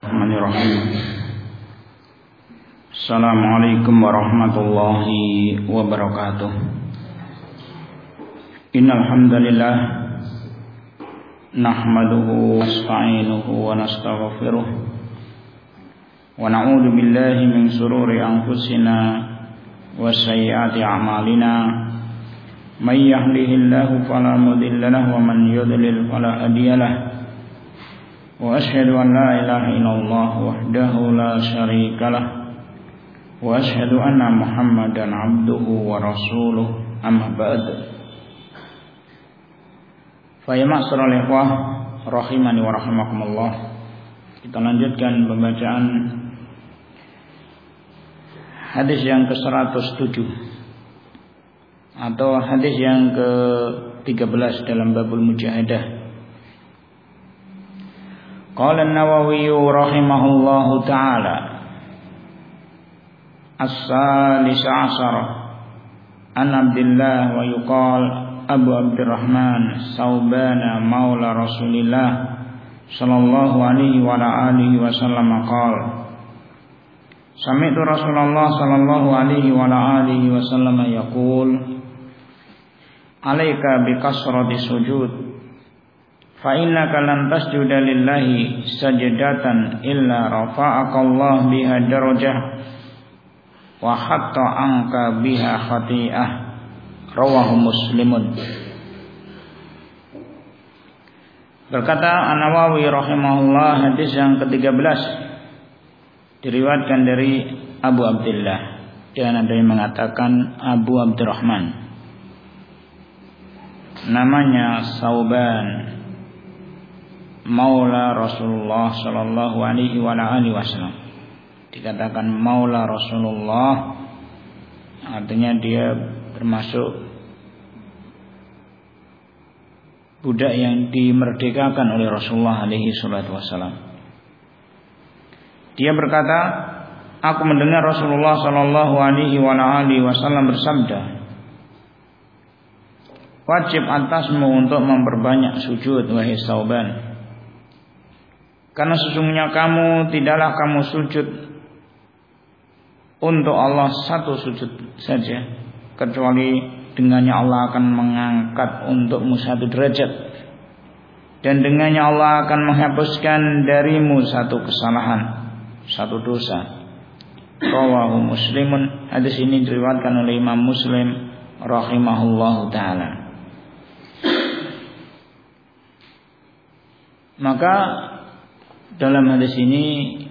Bismillahirrahmanirrahim. Assalamualaikum warahmatullahi wabarakatuh. Innal hamdalillah nahmaduhu wa nasta'inuhu wa nastaghfiruh wa na'udzu billahi min shururi anfusina wa sayyiati a'malina. May yahdihillahu fala mudilla lahu wa man yudlil fala hadiya lahu. Wa asyhadu an la ilaha illallah wahdahu la syarika lah wa asyhadu anna Muhammadan abduhu wa rasuluh, amma ba'd. Fa ya ma'asyiral ikhwah rahimani wa rahimakumullah. Kita lanjutkan pembacaan hadis yang ke-107 atau hadis yang ke-13 dalam babul mujahadah. Qala an-Nawawi rahimahullahu ta'ala as-salis ashar an Abdillah wa yuqal Abu Abdurrahman Saubana maula Rasulillah sallallahu alaihi wa alihi wasallam qala sami'tu Rasulullah sallallahu alaihi wa alihi wasallam yaqul alaika bi kasrati sujud fa innaka lan tasjuda lillahi sajdatan illa rafa'aka Allah biha darajah wa hatta anka biha khati'ah. Rawahu Muslimun. Berkata An-Nawawi rahimahullah, hadis yang ke-13 diriwayatkan dari Abu Abdullah, dan ada yang mengatakan Abu Abdurrahman, namanya Sauban maula Rasulullah sallallahu alaihi wa alihi wasallam. Dikatakan maula Rasulullah artinya dia termasuk budak yang dimerdekakan oleh Rasulullah alaihi salatu wasallam. Dia berkata, aku mendengar Rasulullah sallallahu alaihi wa alihi wasallam bersabda, wajib atasmu untuk memperbanyak sujud wahai Sauban, karena sesungguhnya kamu tidaklah kamu sujud untuk Allah satu sujud saja, kecuali dengannya Allah akan mengangkat untukmu satu derajat, dan dengannya Allah akan menghapuskan darimu satu kesalahan, satu dosa. Rawahu Muslimun. Hadis ini diriwayatkan oleh Imam Muslim rahimahullahu ta'ala. Maka dalam hadis ini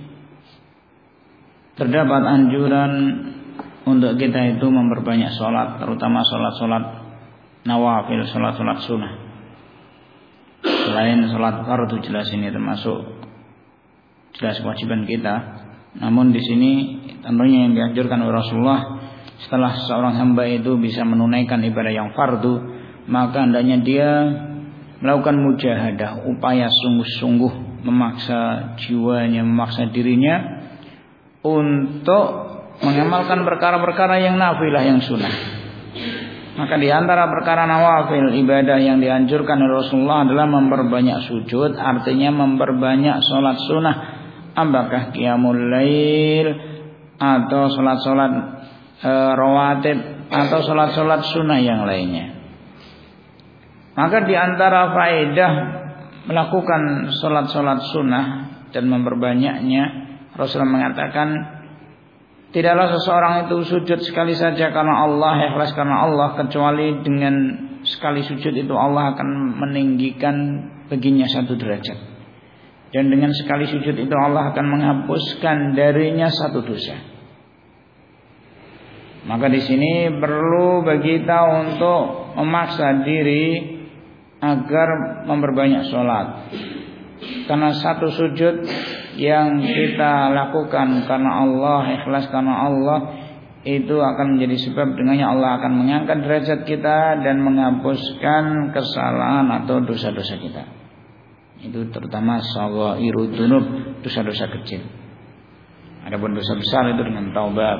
terdapat anjuran untuk kita itu memperbanyak sholat, terutama sholat-sholat nawafil, sholat-sholat sunnah. Selain sholat fardu, jelas ini termasuk jelas kewajiban kita. Namun di sini tentunya yang dianjurkan oleh Rasulullah, setelah seorang hamba itu bisa menunaikan ibadah yang fardu, maka hendaknya dia melakukan mujahadah, upaya sungguh-sungguh, memaksa jiwanya, memaksa dirinya untuk mengamalkan perkara-perkara yang nafilah, yang sunnah. Maka di antara perkara nawafil ibadah yang dianjurkan oleh Rasulullah adalah memperbanyak sujud, artinya memperbanyak sholat sunnah, apakah qiyamul lail atau sholat-sholat rawatib atau sholat-sholat sunnah yang lainnya. Maka di antara faedah melakukan sholat-sholat sunnah dan memperbanyaknya, Rasulullah mengatakan tidaklah seseorang itu sujud sekali saja karena Allah, ikhlas karena Allah, kecuali dengan sekali sujud itu Allah akan meninggikan baginya satu derajat, dan dengan sekali sujud itu Allah akan menghapuskan darinya satu dosa. Maka di sini perlu bagi kita untuk memaksa diri agar memperbanyak sholat, karena satu sujud yang kita lakukan karena Allah, ikhlas karena Allah, itu akan menjadi sebab dengannya Allah akan mengangkat derajat kita dan menghapuskan kesalahan atau dosa-dosa kita. Itu terutama shaghairu dzunub, dosa-dosa kecil. Adapun dosa besar itu dengan taubat.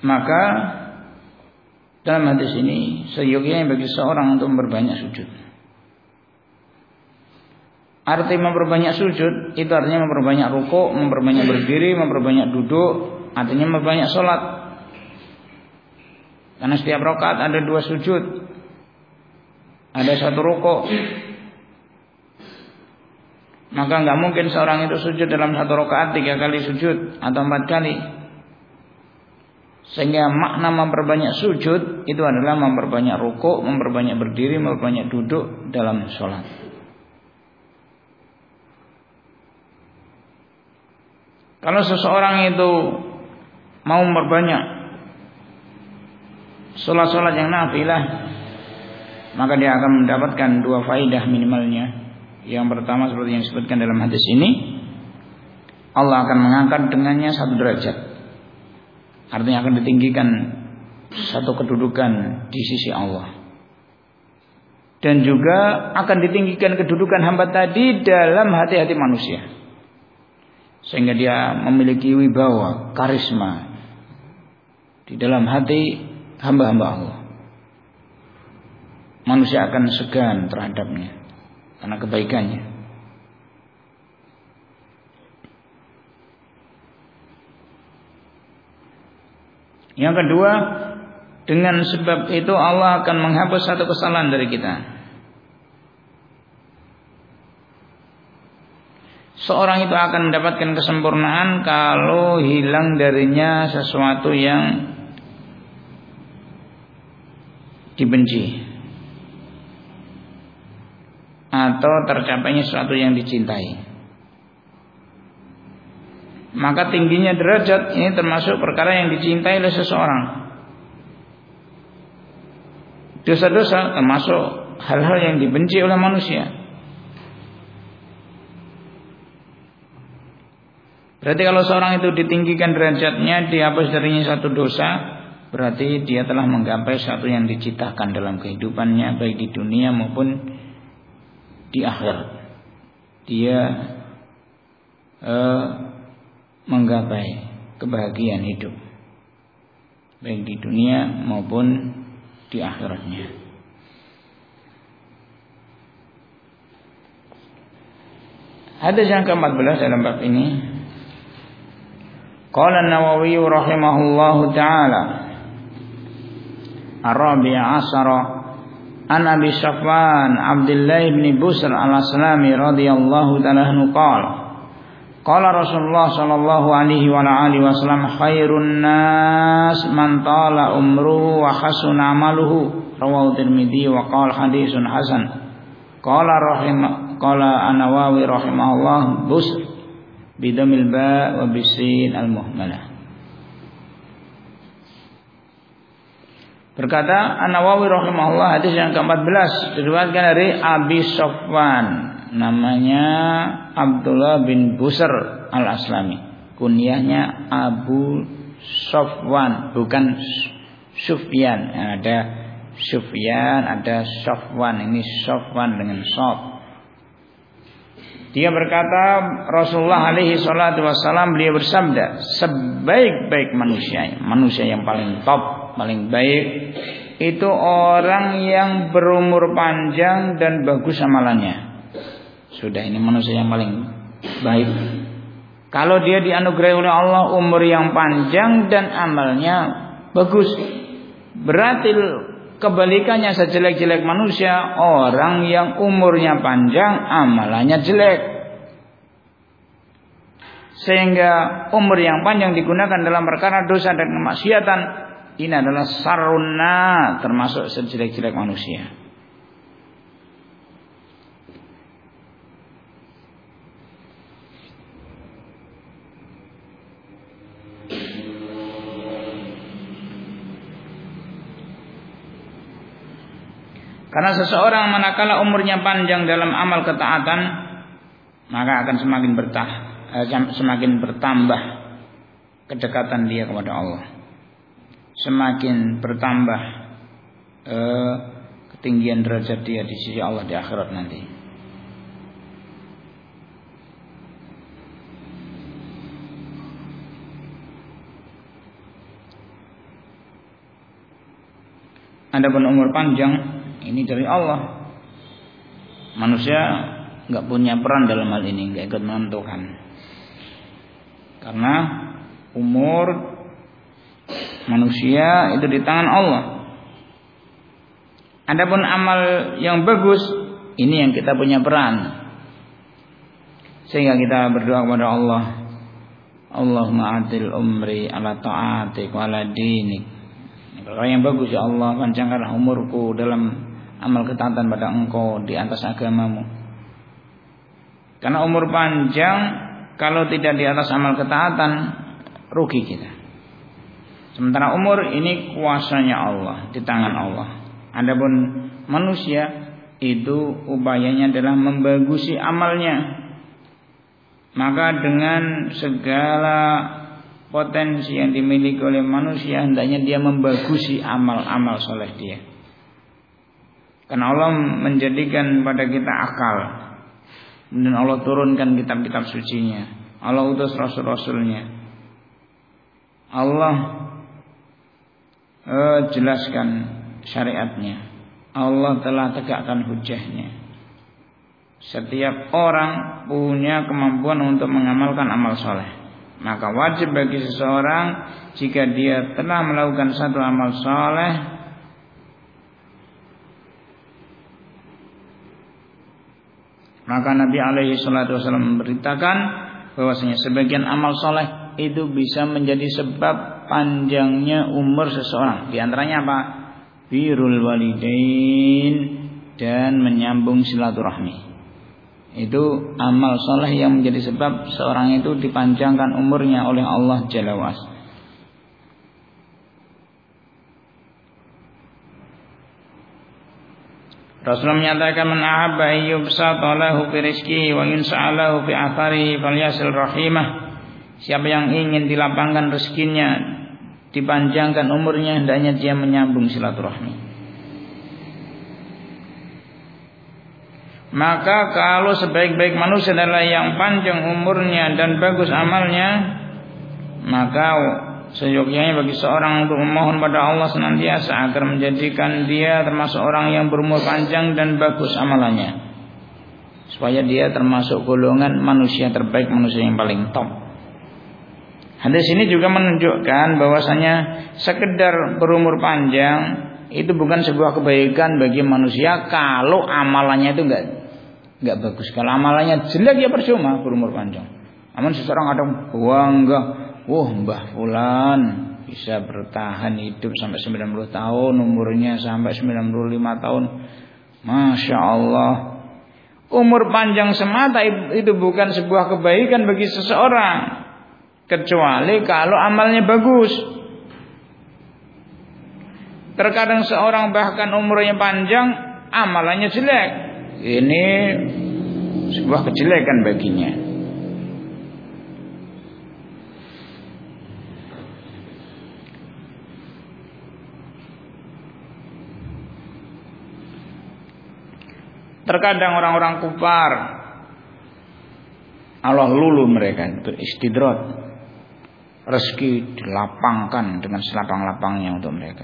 Maka dalam hadis ini seyogyanya bagi seorang untuk memperbanyak sujud. Arti memperbanyak sujud itu artinya memperbanyak rukuk, memperbanyak berdiri, memperbanyak duduk, artinya memperbanyak sholat. Karena setiap rakaat ada 2 sujud, ada 1 rukuk. Maka nggak mungkin seorang itu sujud dalam 1 rakaat 3 kali sujud atau 4 kali. Sehingga makna memperbanyak sujud itu adalah memperbanyak rukuk, memperbanyak berdiri, memperbanyak duduk dalam sholat. Kalau seseorang itu mau memperbanyak sholat-sholat yang nafilah, maka dia akan mendapatkan 2 faidah minimalnya. Yang pertama seperti yang disebutkan dalam hadis ini, Allah akan mengangkat dengannya 1 derajat. Artinya akan ditinggikan 1 kedudukan di sisi Allah. Dan juga akan ditinggikan kedudukan hamba tadi dalam hati-hati manusia. Sehingga dia memiliki wibawa, karisma di dalam hati hamba-hamba Allah. Manusia akan segan terhadapnya karena kebaikannya. Yang kedua, dengan sebab itu Allah akan menghapus 1 kesalahan dari kita. Seorang itu akan mendapatkan kesempurnaan kalau hilang darinya sesuatu yang dibenci atau tercapainya sesuatu yang dicintai. Maka tingginya derajat ini termasuk perkara yang dicintai oleh seseorang. Dosa-dosa termasuk hal-hal yang dibenci oleh manusia. Berarti kalau seorang itu ditinggikan derajatnya, dihapus darinya 1 dosa, berarti dia telah menggapai sesuatu yang diciptakan dalam kehidupannya, baik di dunia maupun di akhirat. Dia menggapai kebahagiaan hidup, baik di dunia maupun di akhiratnya. Hadis yang ke-14 dalam bab ini, qala an-Nawawi rahimahullahu ta'ala, ar-rabi' ashara an Abi Safwan Abdullah bin Busr al-Aslami radhiyallahu ta'ala anhu qala Rasulullah sallallahu alaihi wa alihi wasallam, khairun nas man tala umruhu wa hasuna amaluhu, rawahu Tirmidzi wa qala haditsun hasan. Qala an-Nawawi rahimahullah, Busr bidamil ba wa bisin al-muhmalah. Berkata An-Nawawi rahimahullah, hadis yang ke-14 diriwayatkan dari Abi Safwan, namanya Abdullah bin Busr al-Aslami, kunyahnya Abu Safwan, bukan Sufyan. Ada Sufyan, ada Safwan, ini Safwan dengan shad. Dia berkata, Rasulullah alaihi salatu wassalam, beliau bersabda, sebaik-baik manusia yang paling top, paling baik, itu orang yang berumur panjang dan bagus amalannya. Sudah, ini manusia yang paling baik. Kalau dia dianugerahi oleh Allah umur yang panjang dan amalnya bagus, berarti kebalikannya sejelek-jelek manusia, orang yang umurnya panjang, amalannya jelek. Sehingga umur yang panjang digunakan dalam perkara dosa dan kemaksiatan, ini adalah sarunna, termasuk sejelek-jelek manusia. Karena seseorang manakala umurnya panjang dalam amal ketaatan, maka akan semakin bertambah kedekatan dia kepada Allah, semakin bertambah ketinggian derajat dia di sisi Allah di akhirat nanti. Adapun umur panjang ini dari Allah. Manusia nggak punya peran dalam hal ini, nggak ikut menentukan. Karena umur manusia itu di tangan Allah. Adapun amal yang bagus, ini yang kita punya peran. Sehingga kita berdoa kepada Allah, Allahumma atil umri ala ta'atik wa ala dinik. Kalau yang bagus, ya Allah, panjangkanlah umurku dalam amal ketaatan pada Engkau di atas agamamu. Karena umur panjang kalau tidak di atas amal ketaatan, rugi kita. Sementara umur ini kuasanya Allah, di tangan Allah. Adapun manusia itu upayanya adalah membagusi amalnya. Maka dengan segala potensi yang dimiliki oleh manusia, hendaknya dia membagusi amal-amal soleh dia. Karena Allah menjadikan pada kita akal, dan Allah turunkan kitab-kitab sucinya, Allah utus rasul-rasulnya, Allah jelaskan syariatnya, Allah telah tegakkan hujahnya. Setiap orang punya kemampuan untuk mengamalkan amal soleh. Maka wajib bagi seseorang, jika dia telah melakukan satu amal soleh, maka Nabi alaihi salatu wasallam memberitakan bahwasanya sebagian amal soleh itu bisa menjadi sebab panjangnya umur seseorang. Di antaranya apa? Birrul walidain, dan menyambung silaturahmi. Itu amal soleh yang menjadi sebab seorang itu dipanjangkan umurnya oleh Allah Jalla wa Ala. Rasulullah menyatakan, man ahabba ayyubsata lahu fi rizqihi wa yunsa'alahu fi atharihi falyasil rahimah. Siapa yang ingin dilapangkan rezekinya, dipanjangkan umurnya, hendaknya dia menyambung silaturahmi. Maka kalau sebaik-baik manusia adalah yang panjang umurnya dan bagus amalnya, maka seyogyanya bagi seorang untuk memohon pada Allah senantiasa agar menjadikan dia termasuk orang yang berumur panjang dan bagus amalannya, supaya dia termasuk golongan manusia terbaik, manusia yang paling top. Hadis ini juga menunjukkan bahwasanya sekedar berumur panjang itu bukan sebuah kebaikan bagi manusia kalau amalannya itu enggak bagus. Kalau amalannya jelek ya percuma berumur panjang. Namun seseorang kadang bangga, Mbah Fulan bisa bertahan hidup sampai 90 tahun, umurnya sampai 95 tahun. Masya Allah. Umur panjang semata itu bukan sebuah kebaikan bagi seseorang, kecuali kalau amalnya bagus. Terkadang seorang bahkan umurnya panjang, amalannya jelek. Ini sebuah kejelekan baginya. Terkadang orang-orang kufar, Allah lulu mereka, istidrat, rezeki dilapangkan dengan selapang-lapangnya untuk mereka.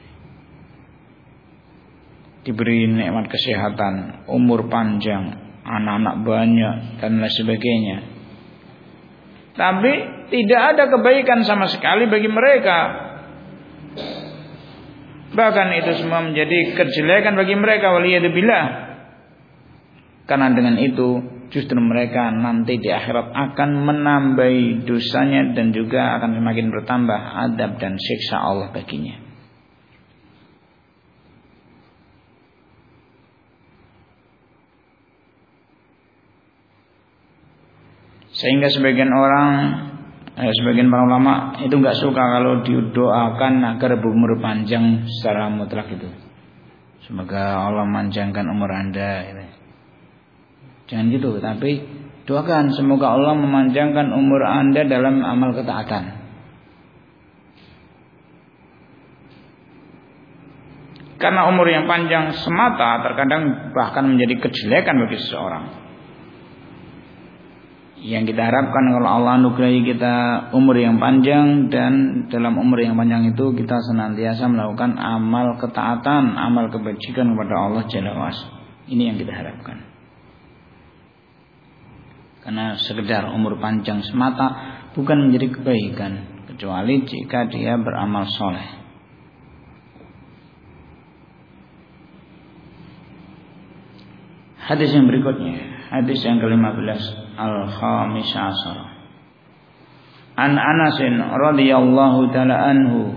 Diberi nikmat kesehatan, umur panjang, anak-anak banyak dan lain sebagainya. Tapi tidak ada kebaikan sama sekali bagi mereka. Bahkan itu semua menjadi kejelekan bagi mereka, waliyadzubillah. Karena dengan itu justru mereka nanti di akhirat akan menambahi dosanya dan juga akan semakin bertambah adab dan siksa Allah baginya. Sehingga sebagian para ulama itu nggak suka kalau didoakan agar berumur panjang secara mutlak itu. Semoga Allah panjangkan umur Anda. Jangan gitu, tapi doakan semoga Allah memanjangkan umur Anda dalam amal ketaatan. Karena umur yang panjang semata terkadang bahkan menjadi kejelekan bagi seseorang. Yang kita harapkan kalau Allah anugerahi kita umur yang panjang, dan dalam umur yang panjang itu kita senantiasa melakukan amal ketaatan, amal kebajikan kepada Allah Jalla wa'ala. Ini yang kita harapkan. Karena sekedar umur panjang semata bukan menjadi kebaikan, kecuali jika dia beramal soleh. Hadis yang berikutnya, hadis yang ke-15, al-khamis ashar. An Anas radhiyallahu ta'ala anhu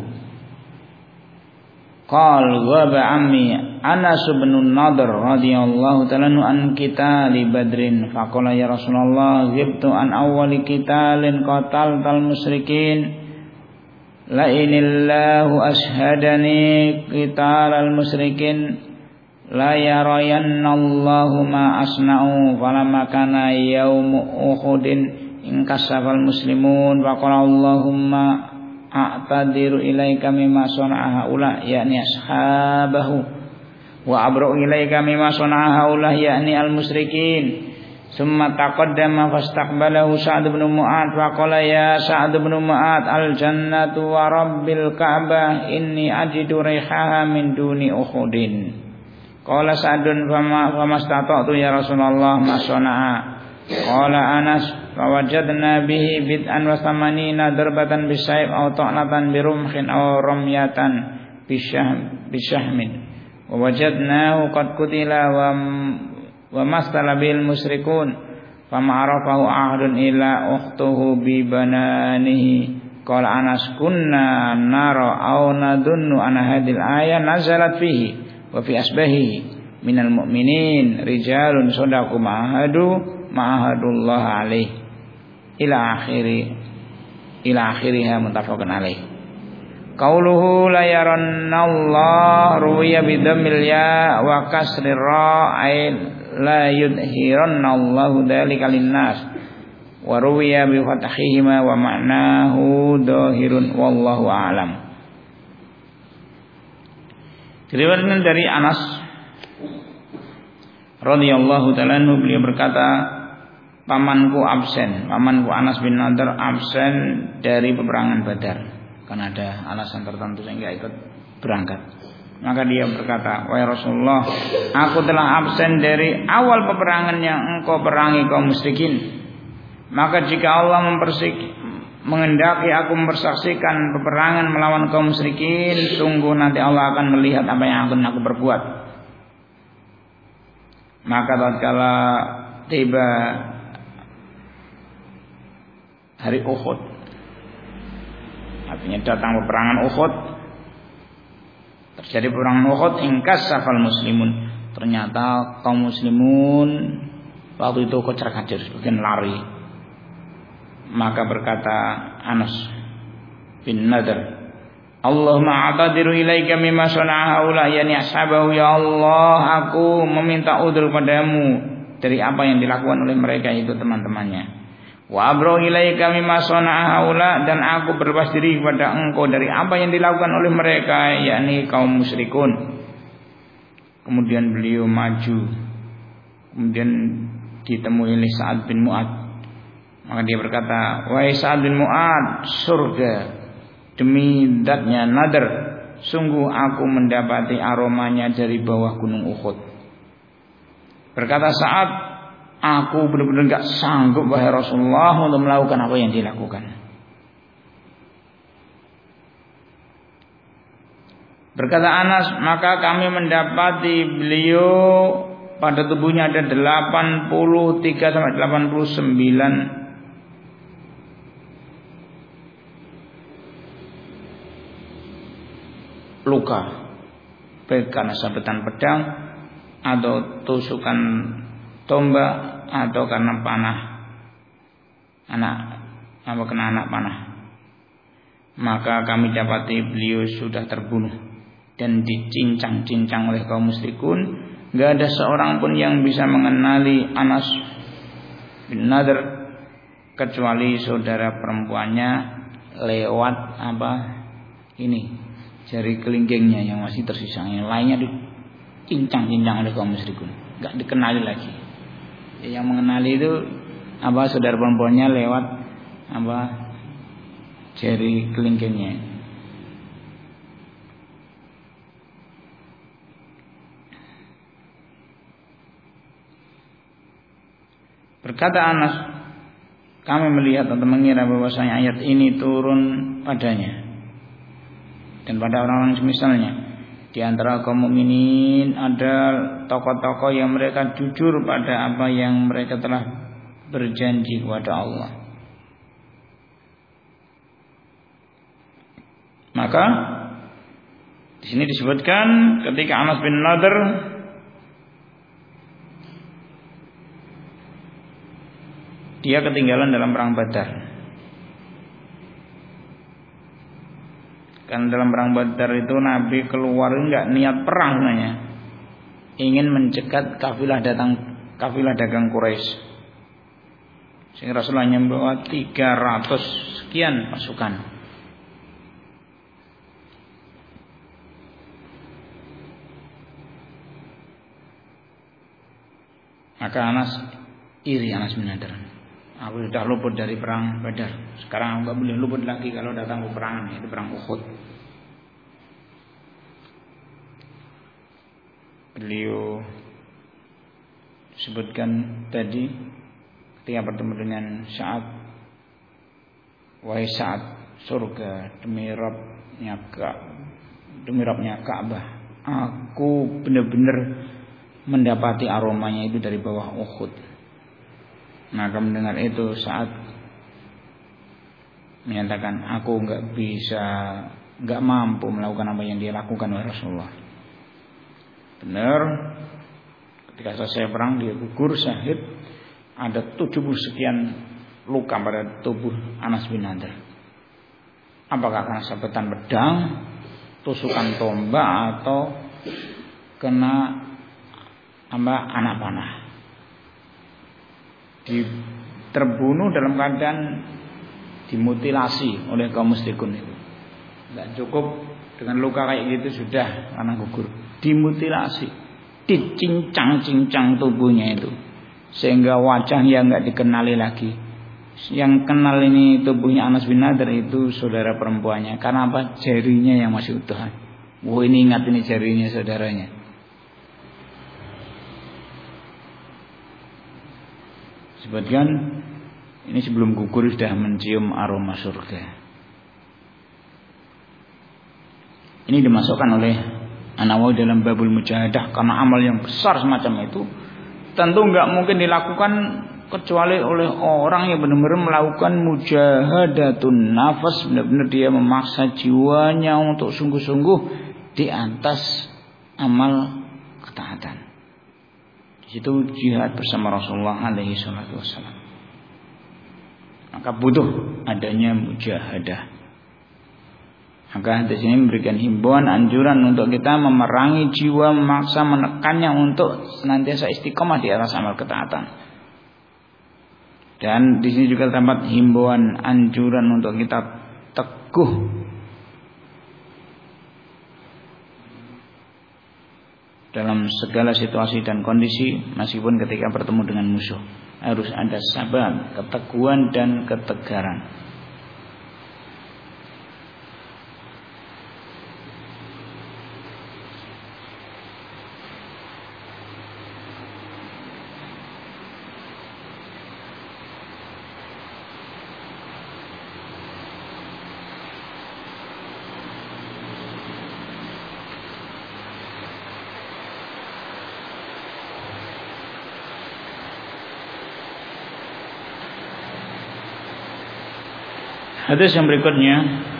qal ghaba ammi Anas bin Nadr radhiyallahu ta'ala anhu an qitali Badrin faqala ya Rasulullah ghibtu an awwali qitalin qataltal musyrikin la inillahu ashhadani qitalal musyrikin la yarayanallahu ma asna'u falamma kana yaumu uhudin inkasafal muslimun wa qala Allahumma a'tadiru ilaika mimma sana'a haula yakni ashabahu wa abru ilaika mimma sana'a haula yakni al-musyrikin summa taqaddama fastaqbalahu Sa'd bin Mu'adz wa qala ya Sa'd bin Mu'adz al-jannatu wa rabbil ka'bah inni ajidu rihaha min duni uhudin. Qala Sa'dun famastata'tu ya Rasulullah ma sana'a. Qala Anas fawajadna bihi bid'an wa thamanina darbatan bisayf aw ta'natan birumhin aw ramyatan bishahmin wa wajadnahu qad qutila wa mastala bil musyrikun fama'arafahu ahadun ila ukhtuhu bi bananihi. Qala Anas kunna nara aw nadunnu anna hadhil ayah nazalat fihi wa fi asbahi minal mu'minin rijalun shadaqu ma'ahadullah alaih ila akhiriha muttafaqun alaih. Qauluhu la yarannallahu ruwiya bidammil ya wa kasrir ra ay la yudhirannallahu dzalika linnas wa ruwiya bi fathihima wa ma'nahu dhahirun wallahu a'lam. Diriwayatkan dari Anas radhiyallahu ta'ala anhu, beliau berkata, pamanku Anas bin Nadr absen dari peperangan Badar karena ada alasan tertentu sehingga ikut berangkat. Maka dia berkata, wahai Rasulullah, aku telah absen dari awal peperangan yang engkau perangi kaum musyrikin. Maka jika Allah mengendaki aku mempersaksikan peperangan melawan kaum musyrikin, sungguh nanti Allah akan melihat apa yang akan aku berbuat. Maka tatkala tiba hari Uhud, artinya datang peperangan Uhud, terjadi peperangan Uhud, ingkasafal muslimun, ternyata kaum muslimun waktu itu kocar-kacir, sebagian lari. Maka berkata Anas bin Nadr, Allahumma a'tadiru ilaika mimma sana'a haula yani ashabahu, ya Allah, aku meminta udzur padamu dari apa yang dilakukan oleh mereka itu teman-temannya. Wa abru ilaika mimma sana'a haula, dan aku berlepas diri kepada engkau dari apa yang dilakukan oleh mereka, yakni kaum musyrikun. Kemudian beliau maju, kemudian ditemui oleh Sa'ad bin Mu'adz. Maka dia berkata, wahai Sa'ad bin Mu'adz, surga demi zatnya Nadr, sungguh aku mendapati aromanya dari bawah gunung Uhud. Berkata Sa'ad, aku benar-benar enggak sanggup wahai Rasulullah untuk melakukan apa yang dilakukan. Berkata Anas, maka kami mendapati beliau pada tubuhnya ada 83 sampai 89 luka, baik karena sabetan pedang atau tusukan tombak atau karena panah kena anak panah. Maka kami dapati beliau sudah terbunuh dan dicincang-cincang oleh kaum musyrikun. Gak ada seorang pun yang bisa mengenali Anas bin Nadr kecuali saudara perempuannya lewat jari kelingkingnya yang masih tersisa, yang lainnya dicincang-cincang oleh kaum musyrikun, enggak dikenali lagi. Yang mengenali itu saudara perempuannya lewat jari kelingkingnya. Berkata Anas, kami melihat atau mengira bahwasanya ayat ini turun padanya dan pada orang-orang semisalnya. Di antara kaum mukminin ada tokoh-tokoh yang mereka jujur pada apa yang mereka telah berjanji kepada Allah. Maka di sini disebutkan ketika Anas bin Nadr dia ketinggalan dalam perang Badar. Kan dalam perang Badar itu Nabi keluar enggak niat perang sebenarnya. Ingin mencegat kafilah dagang Quraisy. Sehingga Rasulullah membawa 300 sekian pasukan. Maka Anas bin Nadr. Aku sudah luput dari perang Badar. Sekarang enggak boleh luput lagi kalau datang peperangan, yaitu perang Uhud. Beliau sebutkan tadi ketika bertemu dengan Sa'ad, wahai Sa'ad, surga demi Rabbnya Ka'bah, aku benar-benar mendapati aromanya itu dari bawah Uhud. Maka mendengar itu Sa'ad menyatakan, aku enggak mampu melakukan apa yang dia lakukan oleh Rasulullah. Benar, ketika selesai perang dia gugur syahid. Ada 70 sekian luka pada tubuh Anas bin Nadr. Apakah karena sabetan pedang, tusukan tombak, atau kena anak panah? Terbunuh dalam keadaan dimutilasi oleh kaum musyrikun itu. Enggak cukup dengan luka kayak gitu sudah karena gugur. Dimutilasi, dicincang-cincang tubuhnya itu sehingga wajahnya enggak dikenali lagi. Yang kenal ini tubuhnya Anas bin Nadr itu saudara perempuannya. Karena apa? Jarinya yang masih utuh. Wah, ini ingat ini jarinya saudaranya. Sebutkan ini sebelum gugur sudah mencium aroma surga. Ini dimasukkan oleh An-Nawawi dalam Babul Mujahadah, karena amal yang besar semacam itu tentu enggak mungkin dilakukan kecuali oleh orang yang benar-benar melakukan mujahadatun nafas, benar-benar dia memaksa jiwanya untuk sungguh-sungguh di atas amal ketaatan. Itu jihad bersama Rasulullah alaihi salatu wassalam. Maka butuh adanya mujahadah. Maka di sini memberikan himbauan, anjuran untuk kita memerangi jiwa, memaksa, menekannya untuk senantiasa istiqomah di atas amal ketaatan. Dan di sini juga terdapat himbauan, anjuran untuk kita teguh dalam segala situasi dan kondisi, meskipun ketika bertemu dengan musuh harus ada sabar, keteguhan dan ketegaran. Hadis yang berikutnya,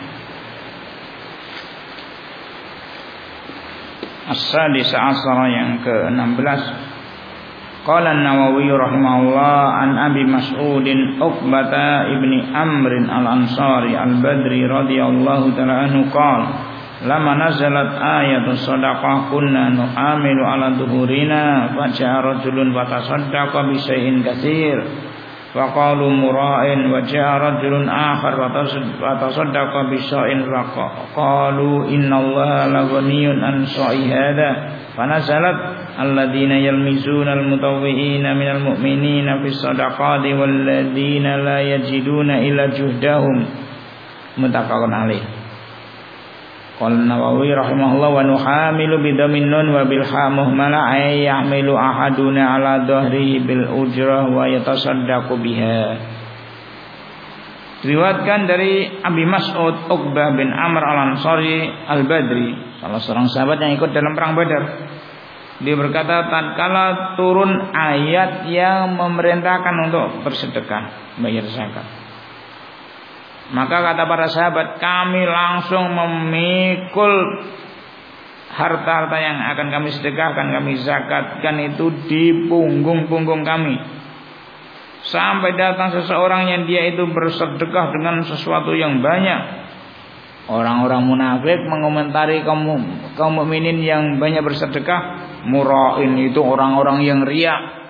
as-sadis asara yang ke-16. Qala An-Nawawi rahimahullah an Abi Mas'udin Uqbah ibni Amr al-Ansari al-Badri radhiyallahu ta'ala anhu qala lama nazalat ayatu shadaqah kunna nu'amilu ala dhuhurina faja'a rajulun fatasaddaqa bi syai'in katsir faqalu mura'in wa ja'a rajulun akhar fatasaddaqa bi syai'in faqalu innallaha la ghaniyun an sa'i hadha fanazalat alladzina yalmizuna almutawwi'ina minal mu'minina fis shadaqati walladzina la yajiduna illa juhdahum muttafaqun alaih. Qala Nawawi rahimahullah wa nuhamilu bidhammin nun wa bil ha muhmala ay yahmilu ahaduna ala dhahrihi bil ujrah wa yatasaddaqu biha. Diriwayatkan dari Abi Mas'ud Uqbah bin Amr al-Ansari al-Badri, salah seorang sahabat yang ikut dalam perang Badar. Dia berkata, tatkala turun ayat yang memerintahkan untuk bersedekah, bayar zakat, maka kata para sahabat, kami langsung memikul harta-harta yang akan kami sedekahkan, kami zakatkan itu di punggung-punggung kami. Sampai datang seseorang yang dia itu bersedekah dengan sesuatu yang banyak. Orang-orang munafik mengomentari kaum mukminin yang banyak bersedekah, mura'in, itu orang-orang yang riya.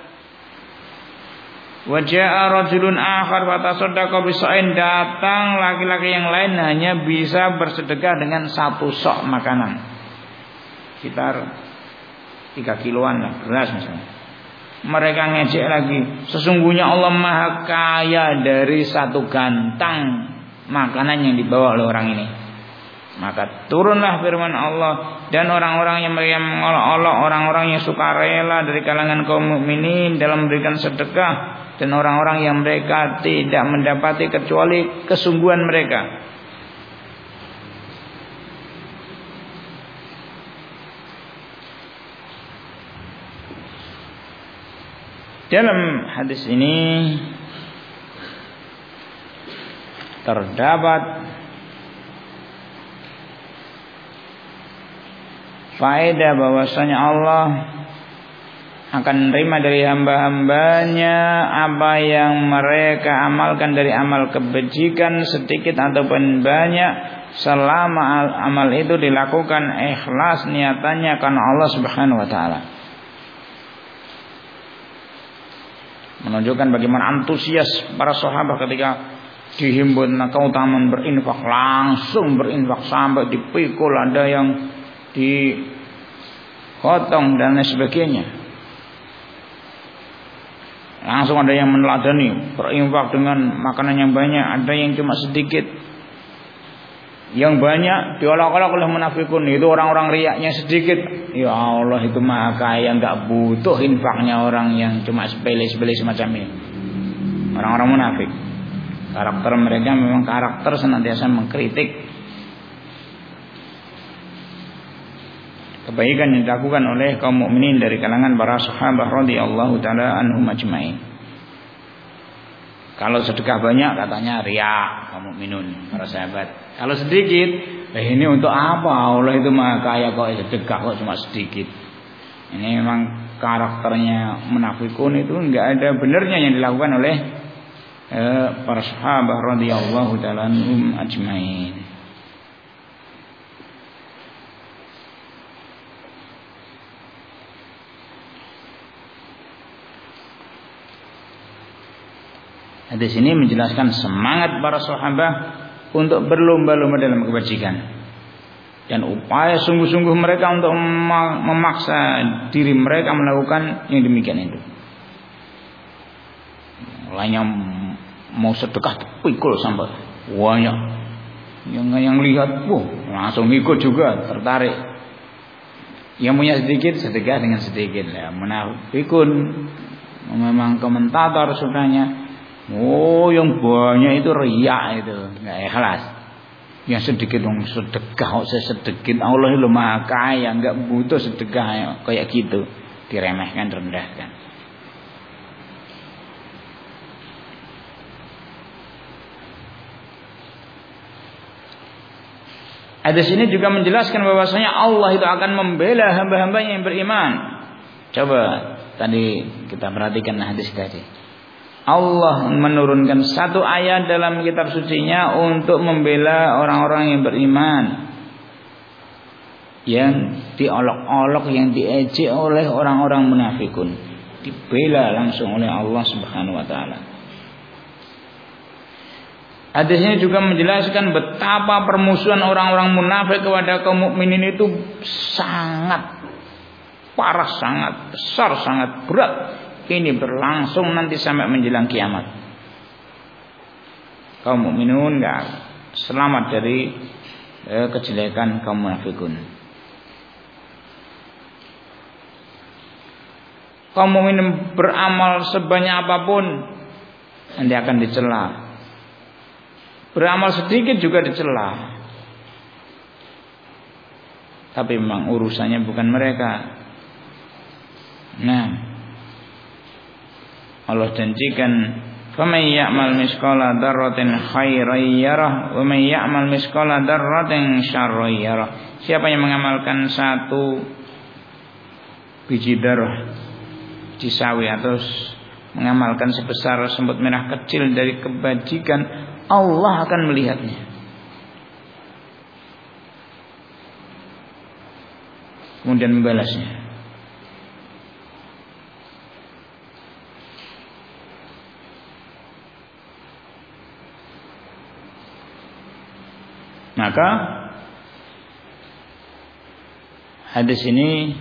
Wa jaa rajulun akhar fatasaddaqa bisa'in, datang laki-laki yang lain hanya bisa bersedekah dengan satu sok makanan, sekitar 3 kiloan lah beras misalnya. Mereka ngejek lagi, sesungguhnya Allah Maha Kaya dari satu gantang makanan yang dibawa oleh orang ini. Maka turunlah firman Allah, dan orang-orang yang mengolok-olok, orang-orang yang sukarela dari kalangan kaum mukminin dalam memberikan sedekah, dan orang-orang yang mereka tidak mendapati kecuali kesungguhan mereka. Dalam hadis ini terdapat faedah bahwasanya Allah akan menerima dari hamba-hambanya apa yang mereka amalkan dari amal kebajikan, sedikit ataupun banyak, selama amal itu dilakukan ikhlas niatannya karena Allah Subhanahu wa taala. Menunjukkan bagaimana antusias para sahabat ketika dihimbau keutamaan berinfak, langsung berinfak sampai dipikul, ada yang dipotong dan lain sebagainya. Langsung ada yang meneladani berinfak dengan makanan yang banyak, ada yang cuma sedikit. Yang banyak diolok-olok oleh munafikun, itu orang-orang riyaknya sedikit. Ya Allah, itu Maha Kaya, enggak butuh infaknya orang yang cuma sepele-sepele semacam ini. Orang-orang munafik, karakter mereka memang karakter senantiasa mengkritik kebaikan yang dilakukan oleh kaum mukminin dari kalangan para sahabat radhiyallahu taala anhum ajmain. Kalau sedekah banyak katanya riya kaum mukminun, para sahabat. Kalau sedikit, ini untuk apa? Allah itu Maha Kaya kok sedekah kok cuma sedikit. Ini memang karakternya munafikun, itu enggak ada benarnya yang dilakukan oleh para sahabat radhiyallahu taala anhum ajmain. Hadis ini menjelaskan semangat para sahabat untuk berlomba-lomba dalam kebajikan dan upaya sungguh-sungguh mereka untuk memaksa diri mereka melakukan yang demikian itu. Lainnya mau sedekah pikul sampai banyak, yang lihat langsung ikut juga, tertarik. Yang punya sedikit sedekah dengan sedikit. Ya, munafikun memang komentator sudahnya. Yang banyak itu riya, itu enggak ikhlas. Yang sedikit dong sedekah, sedikit, Allah itu Maha Kaya, enggak butuh sedekah kayak gitu, diremehkan, direndahkan. Hadis ini juga menjelaskan bahwasanya Allah itu akan membela hamba-hambanya yang beriman. Coba tadi kita perhatikan hadis tadi. Allah menurunkan satu ayat dalam kitab sucinya untuk membela orang-orang yang beriman, yang diolok-olok, yang diejek oleh orang-orang munafikun, dibela langsung oleh Allah Subhanahu wa taala. Hadis ini juga menjelaskan betapa permusuhan orang-orang munafik kepada kaum mukminin itu sangat parah, sangat besar, sangat berat. Ini berlangsung nanti sampai menjelang kiamat. Kaum mukminun enggak selamat dari kejelekan kaum munafikun. Kaum mukmin beramal sebanyak apapun nanti akan dicela. Beramal sedikit juga dicela. Tapi memang urusannya bukan mereka. Nah, Allah janjikan, "Faman ya'mal misqala dzarratin khairan yarah, wa man ya'mal misqala dzarratin syarran yarah." Siapa yang mengamalkan satu biji darah cisawi atau mengamalkan sebesar semut merah kecil dari kebajikan, Allah akan melihatnya. Kemudian membalasnya. Maka hadis ini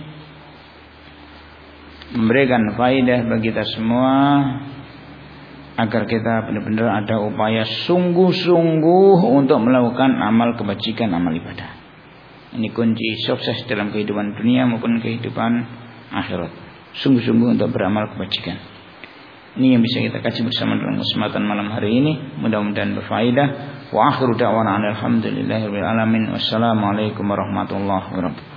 memberikan faedah bagi kita semua agar kita benar-benar ada upaya sungguh-sungguh untuk melakukan amal kebajikan, amal ibadah. Ini kunci sukses dalam kehidupan dunia maupun kehidupan akhirat. Sungguh-sungguh untuk beramal kebajikan. Ini yang bisa kita kaji bersama dalam kesempatan malam hari ini. Mudah-mudahan berfaedah. Wa akhiru da'wana alhamdulillahirabbil alamin. Wassalamualaikum warahmatullahi wabarakatuh.